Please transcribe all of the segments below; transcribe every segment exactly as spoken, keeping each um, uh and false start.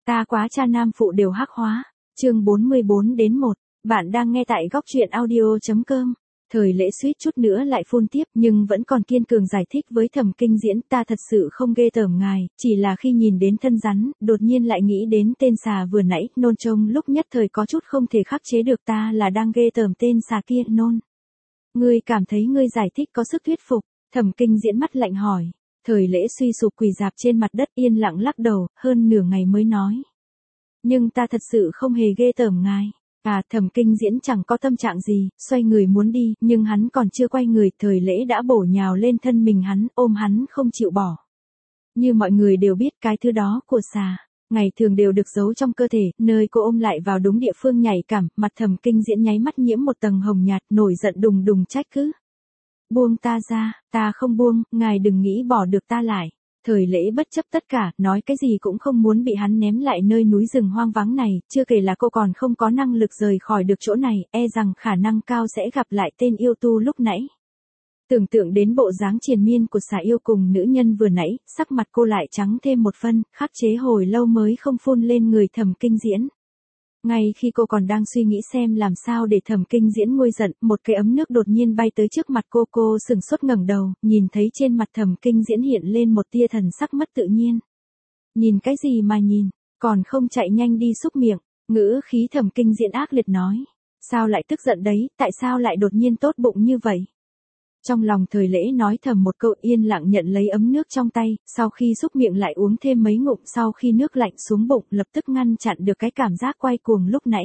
Ta quá cha nam phụ đều hắc hóa. Chương bốn mươi bốn đến một. Bạn đang nghe tại góc truyện audio chấm com. Thời Lễ suýt chút nữa lại phun tiếp nhưng vẫn còn kiên cường giải thích với Thẩm Kinh Diễn, ta thật sự không ghê tởm ngài, chỉ là khi nhìn đến thân rắn, đột nhiên lại nghĩ đến tên xà vừa nãy, nôn trông lúc nhất thời có chút không thể khắc chế được, ta là đang ghê tởm tên xà kia, nôn. Ngươi cảm thấy ngươi giải thích có sức thuyết phục? Thẩm Kinh Diễn mắt lạnh hỏi. Thời Lễ suy sụp quỳ dạp trên mặt đất yên lặng lắc đầu, hơn nửa ngày mới nói. Nhưng ta thật sự không hề ghê tởm ngài. À, Thẩm Kinh Diễn chẳng có tâm trạng gì, xoay người muốn đi, nhưng hắn còn chưa quay người, Thời Lễ đã bổ nhào lên thân mình hắn, ôm hắn không chịu bỏ. Như mọi người đều biết, cái thứ đó của xà, ngày thường đều được giấu trong cơ thể, nơi cô ôm lại vào đúng địa phương nhạy cảm, mặt Thẩm Kinh Diễn nháy mắt nhiễm một tầng hồng nhạt, nổi giận đùng đùng trách cứ. Buông ta ra, ta không buông, ngài đừng nghĩ bỏ được ta lại. Thời Lễ bất chấp tất cả, nói cái gì cũng không muốn bị hắn ném lại nơi núi rừng hoang vắng này, chưa kể là cô còn không có năng lực rời khỏi được chỗ này, e rằng khả năng cao sẽ gặp lại tên yêu tu lúc nãy. Tưởng tượng đến bộ dáng triền miên của xà yêu cùng nữ nhân vừa nãy, sắc mặt cô lại trắng thêm một phân, khắc chế hồi lâu mới không phun lên người Thẩm Kinh Diễn. Ngay khi cô còn đang suy nghĩ xem làm sao để Thẩm Kinh Diễn nguôi giận, một cái ấm nước đột nhiên bay tới trước mặt cô, cô sừng sốt ngẩng đầu, nhìn thấy trên mặt Thẩm Kinh Diễn hiện lên một tia thần sắc mất tự nhiên. Nhìn cái gì mà nhìn, còn không chạy nhanh đi xúc miệng, ngữ khí Thẩm Kinh Diễn ác liệt nói. Sao lại tức giận đấy, tại sao lại đột nhiên tốt bụng như vậy? Trong lòng Thời Lễ nói thầm một câu, yên lặng nhận lấy ấm nước trong tay, sau khi xúc miệng lại uống thêm mấy ngụm, sau khi nước lạnh xuống bụng lập tức ngăn chặn được cái cảm giác quay cuồng lúc nãy.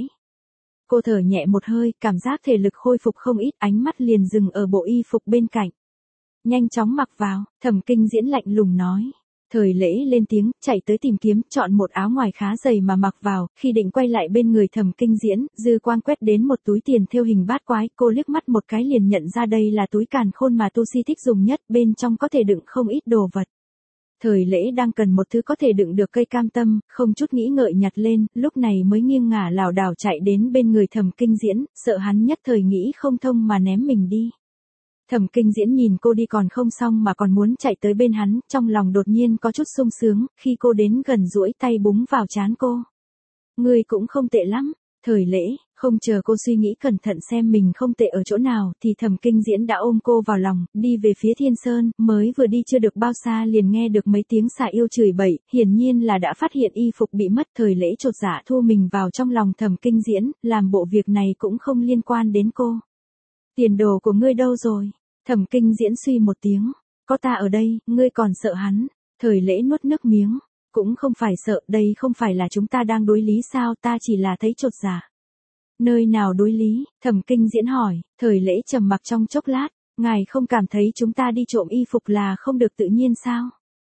Cô thở nhẹ một hơi, cảm giác thể lực khôi phục không ít, ánh mắt liền dừng ở bộ y phục bên cạnh. Nhanh chóng mặc vào, Thẩm Kinh Diễn lạnh lùng nói. Thời Lễ lên tiếng, chạy tới tìm kiếm, chọn một áo ngoài khá dày mà mặc vào, khi định quay lại bên người Thẩm Kinh Diễn, dư quang quét đến một túi tiền thêu hình bát quái, cô liếc mắt một cái liền nhận ra đây là túi càn khôn mà tu si thích dùng nhất, bên trong có thể đựng không ít đồ vật. Thời Lễ đang cần một thứ có thể đựng được cây cam tâm, không chút nghĩ ngợi nhặt lên, lúc này mới nghiêng ngả lảo đảo chạy đến bên người Thẩm Kinh Diễn, sợ hắn nhất thời nghĩ không thông mà ném mình đi. Thẩm Kinh Diễn nhìn cô đi còn không xong mà còn muốn chạy tới bên hắn, trong lòng đột nhiên có chút sung sướng, khi cô đến gần duỗi tay búng vào trán cô. Ngươi cũng không tệ lắm. Thời Lễ, không chờ cô suy nghĩ cẩn thận xem mình không tệ ở chỗ nào, thì Thẩm Kinh Diễn đã ôm cô vào lòng, đi về phía Thiên Sơn, mới vừa đi chưa được bao xa liền nghe được mấy tiếng xà yêu chửi bậy, hiển nhiên là đã phát hiện y phục bị mất. Thời Lễ chột dạ thu mình vào trong lòng Thẩm Kinh Diễn, làm bộ việc này cũng không liên quan đến cô. Tiền đồ của ngươi đâu rồi? Thẩm Kinh Diễn suy một tiếng. Có ta ở đây, ngươi còn sợ hắn? Thời Lễ nuốt nước miếng. Cũng không phải sợ, đây không phải là chúng ta đang đối lý sao, ta chỉ là thấy chột dạ. Nơi nào đối lý? Thẩm Kinh Diễn hỏi. Thời Lễ trầm mặc trong chốc lát. Ngài không cảm thấy chúng ta đi trộm y phục là không được tự nhiên sao?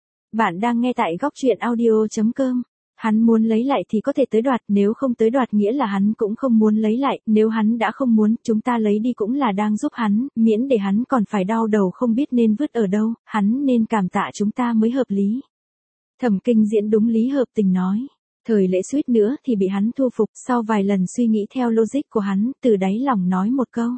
Bạn đang nghe tại góc truyện audio chấm com. Hắn muốn lấy lại thì có thể tới đoạt, nếu không tới đoạt nghĩa là hắn cũng không muốn lấy lại, nếu hắn đã không muốn, chúng ta lấy đi cũng là đang giúp hắn, miễn để hắn còn phải đau đầu không biết nên vứt ở đâu, hắn nên cảm tạ chúng ta mới hợp lý. Thẩm Kinh Diễn đúng lý hợp tình nói. Thời Lễ suýt nữa thì bị hắn thu phục, sau vài lần suy nghĩ theo logic của hắn, từ đáy lòng nói một câu.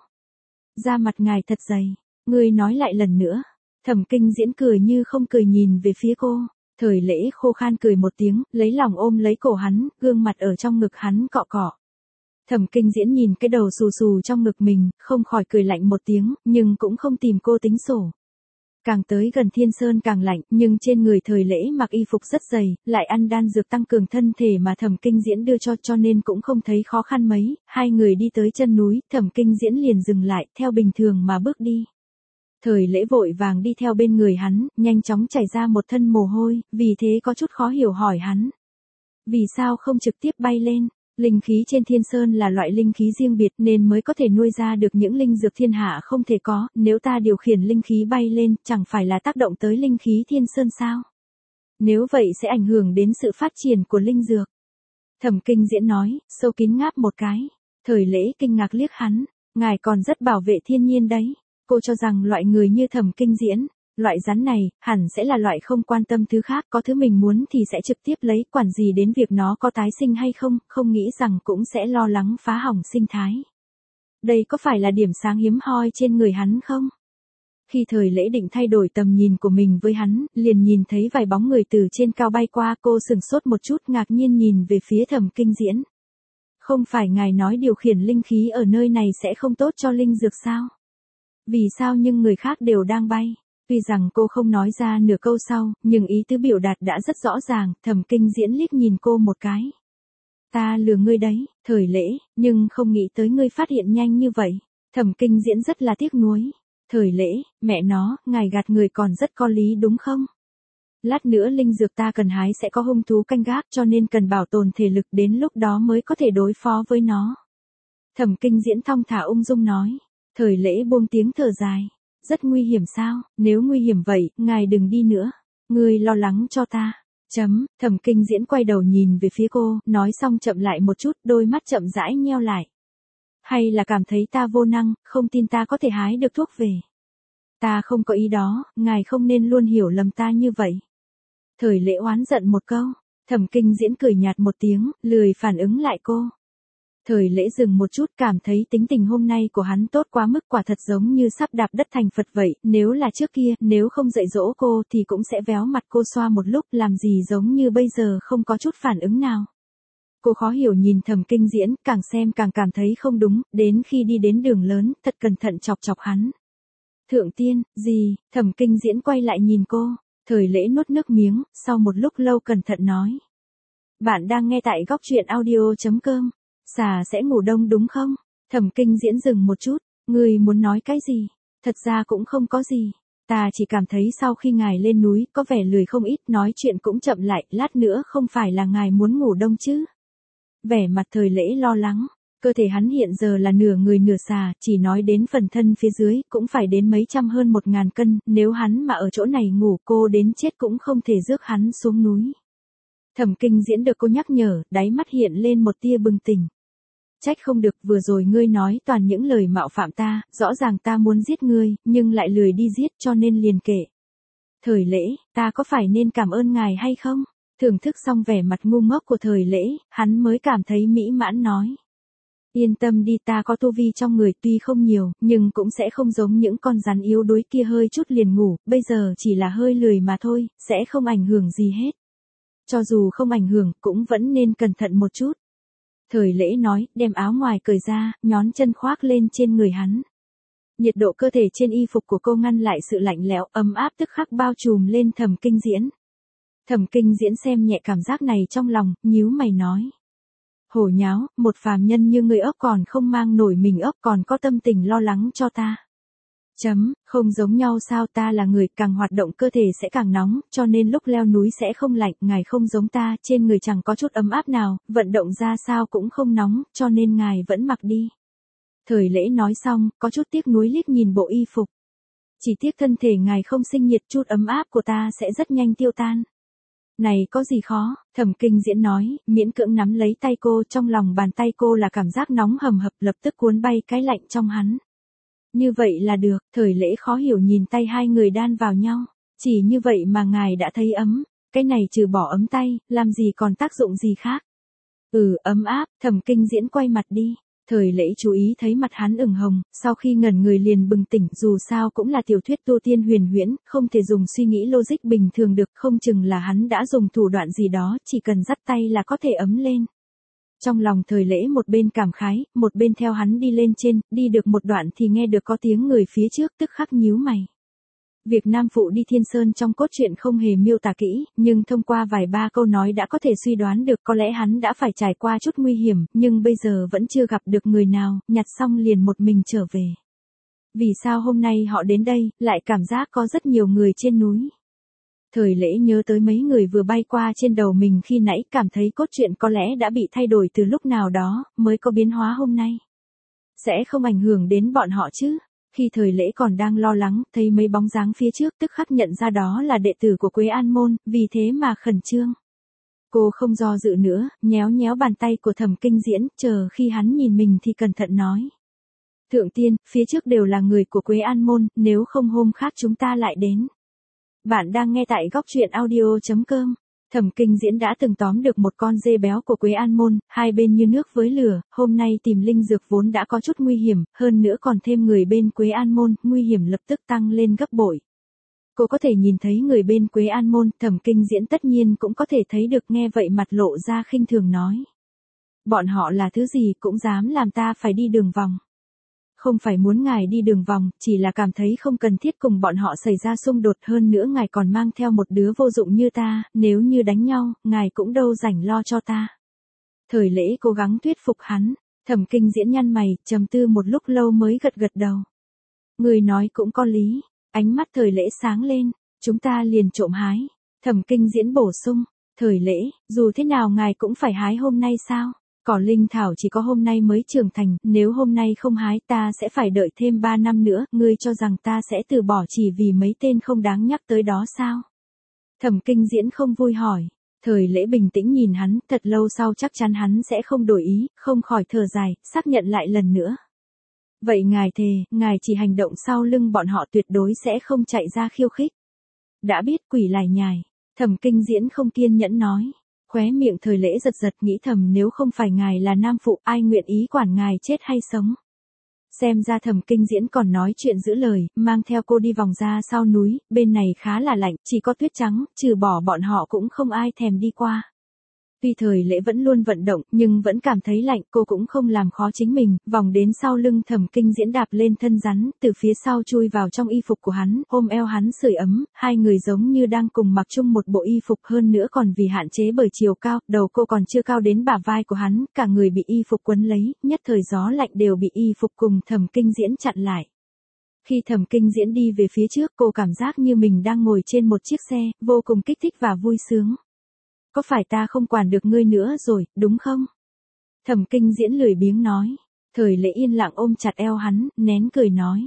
Da mặt ngài thật dày, ngươi nói lại lần nữa. Thẩm Kinh Diễn cười như không cười nhìn về phía cô. Thời Lễ khô khan cười một tiếng, lấy lòng ôm lấy cổ hắn, gương mặt ở trong ngực hắn cọ cọ. Thẩm Kinh Diễn nhìn cái đầu xù xù trong ngực mình, không khỏi cười lạnh một tiếng, nhưng cũng không tìm cô tính sổ. Càng tới gần Thiên Sơn càng lạnh, nhưng trên người Thời Lễ mặc y phục rất dày, lại ăn đan dược tăng cường thân thể mà Thẩm Kinh Diễn đưa cho cho nên cũng không thấy khó khăn mấy, hai người đi tới chân núi, Thẩm Kinh Diễn liền dừng lại, theo bình thường mà bước đi. Thời Lễ vội vàng đi theo bên người hắn, nhanh chóng chảy ra một thân mồ hôi, vì thế có chút khó hiểu hỏi hắn. Vì sao không trực tiếp bay lên? Linh khí trên Thiên Sơn là loại linh khí riêng biệt nên mới có thể nuôi ra được những linh dược thiên hạ không thể có, nếu ta điều khiển linh khí bay lên, chẳng phải là tác động tới linh khí Thiên Sơn sao? Nếu vậy sẽ ảnh hưởng đến sự phát triển của linh dược. Thẩm Kinh Diễn nói, sâu kín ngáp một cái. Thời Lễ kinh ngạc liếc hắn, ngài còn rất bảo vệ thiên nhiên đấy. Cô cho rằng loại người như Thẩm Kinh Diễn, loại rắn này, hẳn sẽ là loại không quan tâm thứ khác, có thứ mình muốn thì sẽ trực tiếp lấy, quản gì đến việc nó có tái sinh hay không, không nghĩ rằng cũng sẽ lo lắng phá hỏng sinh thái. Đây có phải là điểm sáng hiếm hoi trên người hắn không? Khi Thời Lễ định thay đổi tầm nhìn của mình với hắn, liền nhìn thấy vài bóng người từ trên cao bay qua, cô sừng sốt một chút ngạc nhiên nhìn về phía Thẩm Kinh Diễn. Không phải ngài nói điều khiển linh khí ở nơi này sẽ không tốt cho linh dược sao? Vì sao nhưng người khác đều đang bay? Tuy rằng cô không nói ra nửa câu sau, nhưng ý tứ biểu đạt đã rất rõ ràng, Thẩm Kinh Diễn liếc nhìn cô một cái. Ta lừa ngươi đấy, Thời Lễ, nhưng không nghĩ tới ngươi phát hiện nhanh như vậy. Thẩm Kinh Diễn rất là tiếc nuối. Thời Lễ, mẹ nó, ngài gạt người còn rất có lý đúng không? Lát nữa linh dược ta cần hái sẽ có hung thú canh gác cho nên cần bảo tồn thể lực đến lúc đó mới có thể đối phó với nó. Thẩm Kinh Diễn thong thả ung dung nói. Thời Lễ buông tiếng thở dài. Rất nguy hiểm sao, nếu nguy hiểm vậy, ngài đừng đi nữa. Ngươi lo lắng cho ta. Chấm, Thẩm Kinh Diễn quay đầu nhìn về phía cô, nói xong chậm lại một chút, đôi mắt chậm rãi nheo lại. Hay là cảm thấy ta vô năng, không tin ta có thể hái được thuốc về. Ta không có ý đó, ngài không nên luôn hiểu lầm ta như vậy. Thời Lễ oán giận một câu, Thẩm Kinh Diễn cười nhạt một tiếng, lười phản ứng lại cô. Thời Lễ dừng một chút cảm thấy tính tình hôm nay của hắn tốt quá mức quả thật giống như sắp đạp đất thành Phật vậy, nếu là trước kia, nếu không dạy dỗ cô thì cũng sẽ véo mặt cô xoa một lúc làm gì giống như bây giờ không có chút phản ứng nào. Cô khó hiểu nhìn Thẩm Kinh Diễn, càng xem càng cảm thấy không đúng, đến khi đi đến đường lớn, thật cẩn thận chọc chọc hắn. Thượng tiên, gì, Thẩm Kinh Diễn quay lại nhìn cô, Thời Lễ nuốt nước miếng, sau một lúc lâu cẩn thận nói. Bạn đang nghe tại góc truyện audio chấm com. Xà sẽ ngủ đông đúng không? Thẩm Kinh Diễn dừng một chút, ngươi muốn nói cái gì? Thật ra cũng không có gì. Ta chỉ cảm thấy sau khi ngài lên núi có vẻ lười không ít, nói chuyện cũng chậm lại, lát nữa không phải là ngài muốn ngủ đông chứ? Vẻ mặt Thời Lễ lo lắng, cơ thể hắn hiện giờ là nửa người nửa xà, chỉ nói đến phần thân phía dưới cũng phải đến mấy trăm hơn một ngàn cân, nếu hắn mà ở chỗ này ngủ cô đến chết cũng không thể rước hắn xuống núi. Thẩm Kinh Diễn được cô nhắc nhở, đáy mắt hiện lên một tia bừng tỉnh. Trách không được, vừa rồi ngươi nói toàn những lời mạo phạm ta, rõ ràng ta muốn giết ngươi, nhưng lại lười đi giết cho nên liền kể. Thời Lễ, ta có phải nên cảm ơn ngài hay không? Thưởng thức xong vẻ mặt ngu ngốc của Thời Lễ, hắn mới cảm thấy mỹ mãn nói. Yên tâm đi, ta có tu vi trong người tuy không nhiều, nhưng cũng sẽ không giống những con rắn yếu đuối kia hơi chút liền ngủ, bây giờ chỉ là hơi lười mà thôi, sẽ không ảnh hưởng gì hết. Cho dù không ảnh hưởng, cũng vẫn nên cẩn thận một chút. Thời Lễ nói, đem áo ngoài cởi ra, nhón chân khoác lên trên người hắn. Nhiệt độ cơ thể trên y phục của cô ngăn lại sự lạnh lẽo, ấm áp tức khắc bao trùm lên Thẩm Kinh Diễn. Thẩm Kinh Diễn xem nhẹ cảm giác này trong lòng, nhíu mày nói. Hổ nháo, một phàm nhân như ngươi ốc còn không mang nổi mình ốc còn có tâm tình lo lắng cho ta. Chấm, không giống nhau sao, ta là người càng hoạt động cơ thể sẽ càng nóng, cho nên lúc leo núi sẽ không lạnh, ngài không giống ta, trên người chẳng có chút ấm áp nào, vận động ra sao cũng không nóng, cho nên ngài vẫn mặc đi. Thời Lễ nói xong, có chút tiếc nuối liếc nhìn bộ y phục. Chỉ tiếc thân thể ngài không sinh nhiệt, chút ấm áp của ta sẽ rất nhanh tiêu tan. Này có gì khó, Thẩm Kinh Diễn nói, miễn cưỡng nắm lấy tay cô, trong lòng bàn tay cô là cảm giác nóng hầm hập lập tức cuốn bay cái lạnh trong hắn. Như vậy là được, Thời Lễ khó hiểu nhìn tay hai người đan vào nhau, chỉ như vậy mà ngài đã thấy ấm, cái này trừ bỏ ấm tay, làm gì còn tác dụng gì khác. Ừ, ấm áp, Thẩm Kinh Diễn quay mặt đi. Thời Lễ chú ý thấy mặt hắn ửng hồng, sau khi ngẩn người liền bừng tỉnh, dù sao cũng là tiểu thuyết tu tiên huyền huyễn, không thể dùng suy nghĩ logic bình thường được, không chừng là hắn đã dùng thủ đoạn gì đó, chỉ cần dắt tay là có thể ấm lên. Trong lòng Thời Lễ một bên cảm khái, một bên theo hắn đi lên trên, đi được một đoạn thì nghe được có tiếng người phía trước, tức khắc nhíu mày. Việc Nam Phụ đi Thiên Sơn trong cốt truyện không hề miêu tả kỹ, nhưng thông qua vài ba câu nói đã có thể suy đoán được có lẽ hắn đã phải trải qua chút nguy hiểm, nhưng bây giờ vẫn chưa gặp được người nào, nhặt xong liền một mình trở về. Vì sao hôm nay họ đến đây, lại cảm giác có rất nhiều người trên núi? Thời Lễ nhớ tới mấy người vừa bay qua trên đầu mình khi nãy, cảm thấy cốt truyện có lẽ đã bị thay đổi từ lúc nào đó, mới có biến hóa hôm nay. Sẽ không ảnh hưởng đến bọn họ chứ? Khi Thời Lễ còn đang lo lắng, thấy mấy bóng dáng phía trước tức khắc nhận ra đó là đệ tử của Quế An Môn, vì thế mà khẩn trương. Cô không do dự nữa, nhéo nhéo bàn tay của Thẩm Kinh Diễn, chờ khi hắn nhìn mình thì cẩn thận nói. Thượng tiên, phía trước đều là người của Quế An Môn, nếu không hôm khác chúng ta lại đến. Bạn đang nghe tại góc truyện audio chấm com. Thẩm Kinh Diễn đã từng tóm được một con dê béo của Quế An Môn, hai bên như nước với lửa, hôm nay tìm linh dược vốn đã có chút nguy hiểm, hơn nữa còn thêm người bên Quế An Môn, nguy hiểm lập tức tăng lên gấp bội. Cô có thể nhìn thấy người bên Quế An Môn, Thẩm Kinh Diễn tất nhiên cũng có thể thấy được, nghe vậy mặt lộ ra khinh thường nói. Bọn họ là thứ gì cũng dám làm ta phải đi đường vòng. Không phải muốn ngài đi đường vòng, chỉ là cảm thấy không cần thiết cùng bọn họ xảy ra xung đột, hơn nữa ngài còn mang theo một đứa vô dụng như ta, nếu như đánh nhau, ngài cũng đâu rảnh lo cho ta. Thời Lễ cố gắng thuyết phục hắn, Thẩm Kinh Diễn nhăn mày, trầm tư một lúc lâu mới gật gật đầu. Người nói cũng có lý, ánh mắt Thời Lễ sáng lên, chúng ta liền trộm hái. Thẩm Kinh Diễn bổ sung, Thời Lễ, dù thế nào ngài cũng phải hái hôm nay sao? Cỏ linh thảo chỉ có hôm nay mới trưởng thành, nếu hôm nay không hái ta sẽ phải đợi thêm ba năm nữa, ngươi cho rằng ta sẽ từ bỏ chỉ vì mấy tên không đáng nhắc tới đó sao? Thẩm Kinh Diễn không vui hỏi. Thời Lễ bình tĩnh nhìn hắn, thật lâu sau chắc chắn hắn sẽ không đổi ý, không khỏi thở dài, xác nhận lại lần nữa. Vậy ngài thề, ngài chỉ hành động sau lưng bọn họ, tuyệt đối sẽ không chạy ra khiêu khích. Đã biết, quỷ lải nhải. Thẩm Kinh Diễn không kiên nhẫn nói. Khóe miệng Thời Lễ giật giật, nghĩ thầm nếu không phải ngài là nam phụ, ai nguyện ý quản ngài chết hay sống. Xem ra Thẩm Kinh Diễn còn nói chuyện giữ lời, mang theo cô đi vòng ra sau núi, bên này khá là lạnh, chỉ có tuyết trắng, trừ bỏ bọn họ cũng không ai thèm đi qua. Tuy Thời Lễ vẫn luôn vận động, nhưng vẫn cảm thấy lạnh, cô cũng không làm khó chính mình, vòng đến sau lưng Thẩm Kinh Diễn đạp lên thân rắn, từ phía sau chui vào trong y phục của hắn, ôm eo hắn sưởi ấm, hai người giống như đang cùng mặc chung một bộ y phục, hơn nữa còn vì hạn chế bởi chiều cao, đầu cô còn chưa cao đến bả vai của hắn, cả người bị y phục quấn lấy, nhất thời gió lạnh đều bị y phục cùng Thẩm Kinh Diễn chặn lại. Khi Thẩm Kinh Diễn đi về phía trước, cô cảm giác như mình đang ngồi trên một chiếc xe, vô cùng kích thích và vui sướng. Có phải ta không quản được ngươi nữa rồi, đúng không? Thẩm Kinh Diễn lười biếng nói. Thời Lễ yên lặng ôm chặt eo hắn, nén cười nói.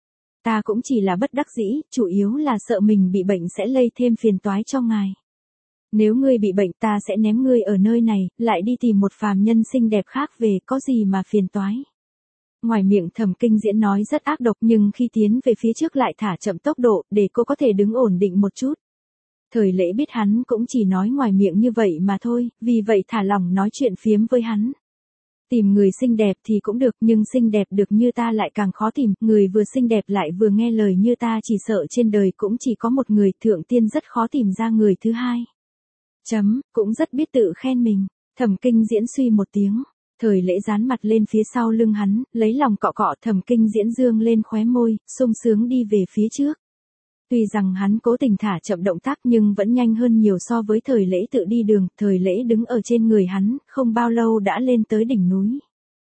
Ta cũng chỉ là bất đắc dĩ, chủ yếu là sợ mình bị bệnh sẽ lây thêm phiền toái cho ngài. Nếu ngươi bị bệnh ta sẽ ném ngươi ở nơi này, lại đi tìm một phàm nhân xinh đẹp khác về, có gì mà phiền toái. Ngoài miệng Thẩm Kinh Diễn nói rất ác độc, nhưng khi tiến về phía trước lại thả chậm tốc độ, để cô có thể đứng ổn định một chút. Thời Lễ biết hắn cũng chỉ nói ngoài miệng như vậy mà thôi, vì vậy thả lỏng nói chuyện phiếm với hắn. Tìm người xinh đẹp thì cũng được, nhưng xinh đẹp được như ta lại càng khó tìm, người vừa xinh đẹp lại vừa nghe lời như ta chỉ sợ trên đời cũng chỉ có một người, thượng tiên rất khó tìm ra người thứ hai. Chấm, cũng rất biết tự khen mình. Thẩm Kinh Diễn suy một tiếng. Thời Lễ dán mặt lên phía sau lưng hắn, lấy lòng cọ cọ. Thẩm Kinh Diễn dương lên khóe môi, sung sướng đi về phía trước. Tuy rằng hắn cố tình thả chậm động tác nhưng vẫn nhanh hơn nhiều so với Thời Lễ tự đi đường, Thời Lễ đứng ở trên người hắn, không bao lâu đã lên tới đỉnh núi.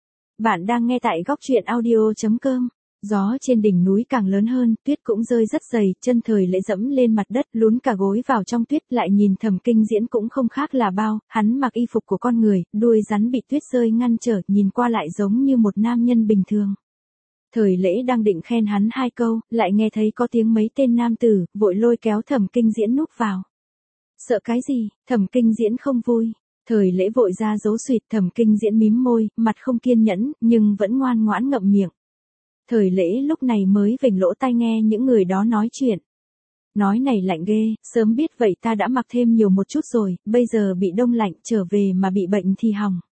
Bạn đang nghe tại góc truyện audio chấm com. Gió trên đỉnh núi càng lớn hơn, tuyết cũng rơi rất dày, chân Thời Lễ dẫm lên mặt đất, lún cả gối vào trong tuyết, lại nhìn Thẩm Kinh Diễn cũng không khác là bao, hắn mặc y phục của con người, đuôi rắn bị tuyết rơi ngăn trở, nhìn qua lại giống như một nam nhân bình thường. Thời Lễ đang định khen hắn hai câu, lại nghe thấy có tiếng mấy tên nam tử, vội lôi kéo Thẩm Kinh Diễn núp vào. Sợ cái gì? Thẩm Kinh Diễn không vui. Thời Lễ vội ra giấu suyệt, Thẩm Kinh Diễn mím môi, mặt không kiên nhẫn, nhưng vẫn ngoan ngoãn ngậm miệng. Thời Lễ lúc này mới vểnh lỗ tai nghe những người đó nói chuyện. Nói này lạnh ghê, sớm biết vậy ta đã mặc thêm nhiều một chút rồi, bây giờ bị đông lạnh, trở về mà bị bệnh thì hỏng.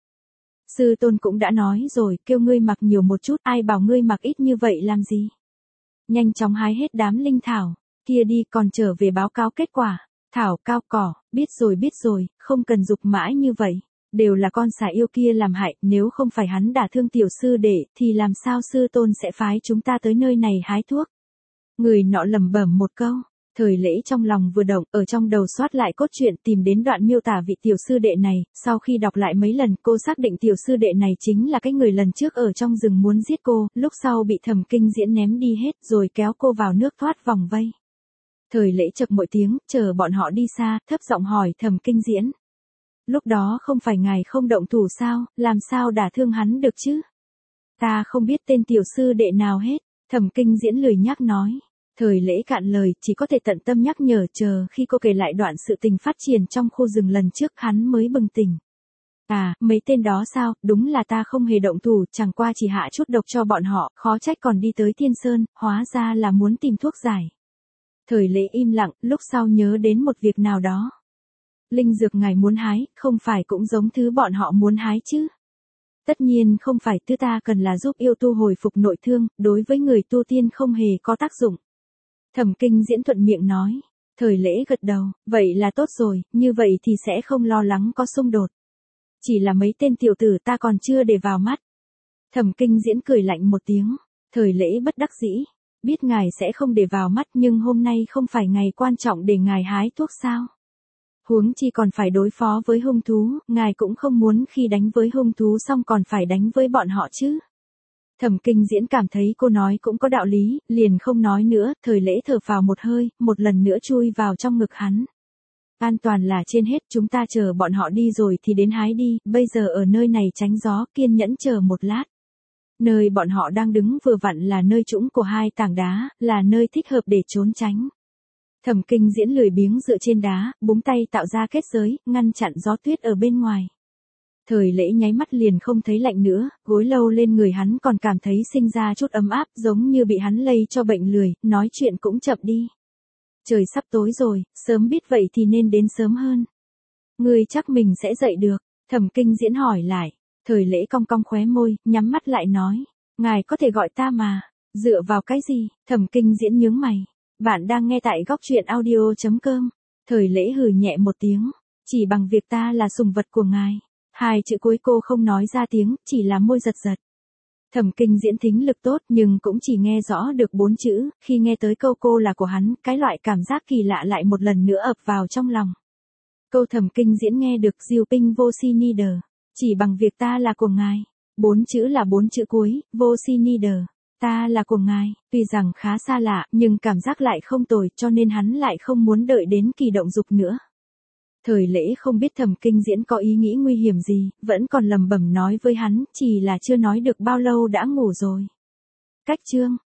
Sư tôn cũng đã nói rồi, kêu ngươi mặc nhiều một chút, ai bảo ngươi mặc ít như vậy làm gì. Nhanh chóng hái hết đám linh thảo, kia đi, còn trở về báo cáo kết quả. Thảo cao cỏ, biết rồi biết rồi, không cần dục mãi như vậy. Đều là con xà yêu kia làm hại, nếu không phải hắn đả thương tiểu sư đệ, thì làm sao sư tôn sẽ phái chúng ta tới nơi này hái thuốc. Người nọ lẩm bẩm một câu. Thời Lễ trong lòng vừa động, ở trong đầu soát lại cốt truyện, tìm đến đoạn miêu tả vị tiểu sư đệ này, sau khi đọc lại mấy lần, cô xác định tiểu sư đệ này chính là cái người lần trước ở trong rừng muốn giết cô, lúc sau bị Thẩm Kinh Diễn ném đi hết, rồi kéo cô vào nước thoát vòng vây. Thời Lễ chậc mỗi tiếng, chờ bọn họ đi xa, thấp giọng hỏi Thẩm Kinh Diễn. Lúc đó không phải ngài không động thủ sao, làm sao đả thương hắn được chứ? Ta không biết tên tiểu sư đệ nào hết, Thẩm Kinh Diễn lười nhác nói. Thời Lễ cạn lời, chỉ có thể tận tâm nhắc nhở, chờ khi cô kể lại đoạn sự tình phát triển trong khu rừng lần trước hắn mới bừng tỉnh. À, mấy tên đó sao, đúng là ta không hề động thủ, chẳng qua chỉ hạ chút độc cho bọn họ, khó trách còn đi tới Thiên Sơn, hóa ra là muốn tìm thuốc giải. Thời Lễ im lặng, lúc sau nhớ đến một việc nào đó. Linh dược ngài muốn hái, không phải cũng giống thứ bọn họ muốn hái chứ? Tất nhiên không phải, thứ ta cần là giúp yêu tu hồi phục nội thương, đối với người tu tiên không hề có tác dụng. Thẩm Kinh Diễn thuận miệng nói. Thời Lễ gật đầu, vậy là tốt rồi, như vậy thì sẽ không lo lắng có xung đột. Chỉ là mấy tên tiểu tử ta còn chưa để vào mắt. Thẩm Kinh Diễn cười lạnh một tiếng. Thời Lễ bất đắc dĩ. Biết ngài sẽ không để vào mắt nhưng hôm nay không phải ngày quan trọng để ngài hái thuốc sao? Huống chi còn phải đối phó với hung thú, ngài cũng không muốn khi đánh với hung thú xong còn phải đánh với bọn họ chứ. Thẩm Kinh Diễn cảm thấy cô nói cũng có đạo lý, liền không nói nữa, Thời Lễ thở vào một hơi, một lần nữa chui vào trong ngực hắn. An toàn là trên hết, chúng ta chờ bọn họ đi rồi thì đến hái đi, bây giờ ở nơi này tránh gió, kiên nhẫn chờ một lát. Nơi bọn họ đang đứng vừa vặn là nơi trũng của hai tảng đá, là nơi thích hợp để trốn tránh. Thẩm Kinh Diễn lười biếng dựa trên đá, búng tay tạo ra kết giới, ngăn chặn gió tuyết ở bên ngoài. Thời Lễ nháy mắt liền không thấy lạnh nữa, gối lâu lên người hắn còn cảm thấy sinh ra chút ấm áp, giống như bị hắn lây cho bệnh lười, nói chuyện cũng chậm đi. Trời sắp tối rồi, sớm biết vậy thì nên đến sớm hơn. Ngươi chắc mình sẽ dậy được, Thẩm Kinh Diễn hỏi lại. Thời Lễ cong cong khóe môi, nhắm mắt lại nói. Ngài có thể gọi ta mà. Dựa vào cái gì? Thẩm Kinh Diễn nhướng mày. Bạn đang nghe tại góc truyện audio chấm com. Thời Lễ hừ nhẹ một tiếng. Chỉ bằng việc ta là sùng vật của ngài. Hai chữ cuối cô không nói ra tiếng, chỉ là môi giật giật. Thẩm Kinh Diễn thính lực tốt nhưng cũng chỉ nghe rõ được bốn chữ, khi nghe tới câu cô là của hắn, cái loại cảm giác kỳ lạ lại một lần nữa ập vào trong lòng. Câu Thẩm Kinh Diễn nghe được diêu pinh vô si ni đờ. Chỉ bằng việc ta là của ngài. Bốn chữ là bốn chữ cuối, vô si ni đờ. Ta là của ngài, tuy rằng khá xa lạ, nhưng cảm giác lại không tồi, cho nên hắn lại không muốn đợi đến kỳ động dục nữa. Thời Lễ không biết Thẩm Kinh Diễn có ý nghĩ nguy hiểm gì, vẫn còn lầm bẩm nói với hắn, chỉ là chưa nói được bao lâu đã ngủ rồi. Cách chương